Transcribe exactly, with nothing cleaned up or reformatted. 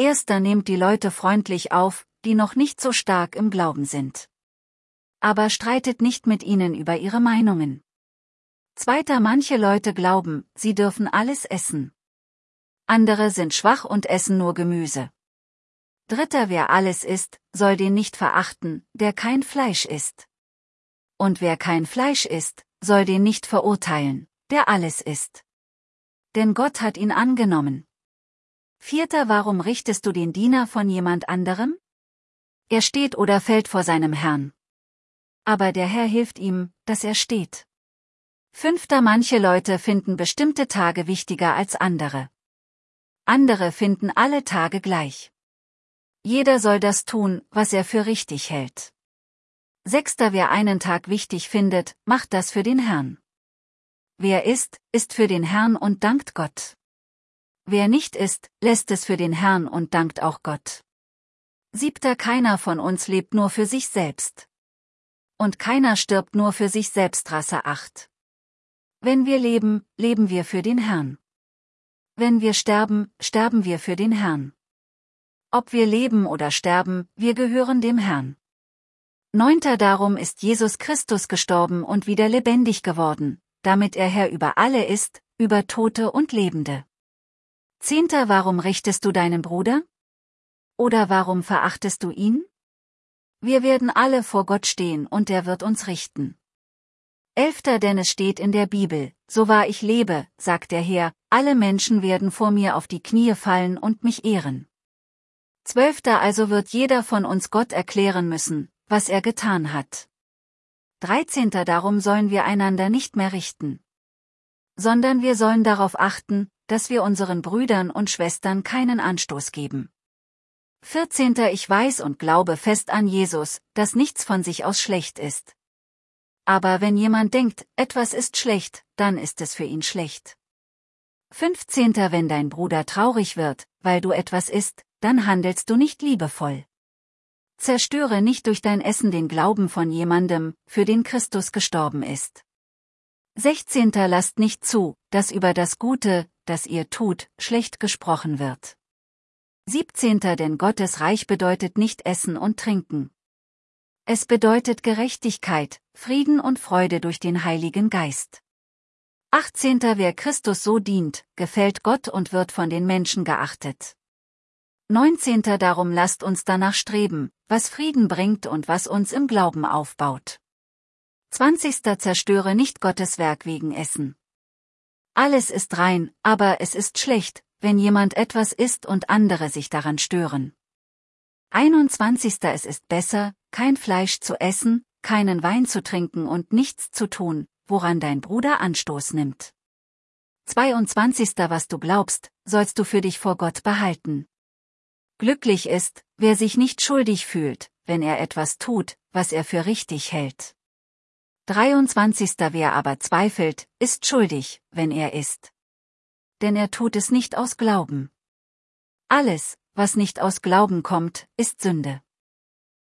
Erster nehmt die Leute freundlich auf, die noch nicht so stark im Glauben sind. Aber streitet nicht mit ihnen über ihre Meinungen. Zweiter, manche Leute glauben, sie dürfen alles essen. Andere sind schwach und essen nur Gemüse. Dritter, wer alles isst, soll den nicht verachten, der kein Fleisch isst. Und wer kein Fleisch isst, soll den nicht verurteilen, der alles isst. Denn Gott hat ihn angenommen. Vierter, warum richtest du den Diener von jemand anderem? Er steht oder fällt vor seinem Herrn. Aber der Herr hilft ihm, dass er steht. Fünfter, manche Leute finden bestimmte Tage wichtiger als andere. Andere finden alle Tage gleich. Jeder soll das tun, was er für richtig hält. Sechster, wer einen Tag wichtig findet, macht das für den Herrn. Wer isst, isst für den Herrn und dankt Gott. Wer nicht isst, lässt es für den Herrn und dankt auch Gott. Siebter, keiner von uns lebt nur für sich selbst. Und keiner stirbt nur für sich selbst. Rasse acht. Wenn wir leben, leben wir für den Herrn. Wenn wir sterben, sterben wir für den Herrn. Ob wir leben oder sterben, wir gehören dem Herrn. Neunter, darum ist Jesus Christus gestorben und wieder lebendig geworden, damit er Herr über alle ist, über Tote und Lebende. Zehnter, warum richtest du deinen Bruder? Oder warum verachtest du ihn? Wir werden alle vor Gott stehen und er wird uns richten. Elfter, denn es steht in der Bibel, so wahr ich lebe, sagt der Herr, alle Menschen werden vor mir auf die Knie fallen und mich ehren. Zwölfter, also wird jeder von uns Gott erklären müssen, was er getan hat. Dreizehnter, darum sollen wir einander nicht mehr richten. Sondern wir sollen darauf achten, dass wir unseren Brüdern und Schwestern keinen Anstoß geben. Vierzehnter, ich weiß und glaube fest an Jesus, dass nichts von sich aus schlecht ist. Aber wenn jemand denkt, etwas ist schlecht, dann ist es für ihn schlecht. Fünfzehnter, wenn dein Bruder traurig wird, weil du etwas isst, dann handelst du nicht liebevoll. Zerstöre nicht durch dein Essen den Glauben von jemandem, für den Christus gestorben ist. Sechzehnter, lasst nicht zu, dass über das Gute, das ihr tut, schlecht gesprochen wird. Siebzehnter, denn Gottes Reich bedeutet nicht Essen und Trinken. Es bedeutet Gerechtigkeit, Frieden und Freude durch den Heiligen Geist. Achtzehnter, wer Christus so dient, gefällt Gott und wird von den Menschen geachtet. Neunzehnter, darum lasst uns danach streben, was Frieden bringt und was uns im Glauben aufbaut. Zwanzigster, zerstöre nicht Gottes Werk wegen Essen. Alles ist rein, aber es ist schlecht, wenn jemand etwas isst und andere sich daran stören. Einundzwanzigster, es ist besser, kein Fleisch zu essen, keinen Wein zu trinken und nichts zu tun, woran dein Bruder Anstoß nimmt. Zweiundzwanzigster, was du glaubst, sollst du für dich vor Gott behalten. Glücklich ist, wer sich nicht schuldig fühlt, wenn er etwas tut, was er für richtig hält. Dreiundzwanzigster, wer aber zweifelt, ist schuldig, wenn er isst. Denn er tut es nicht aus Glauben. Alles, was nicht aus Glauben kommt, ist Sünde.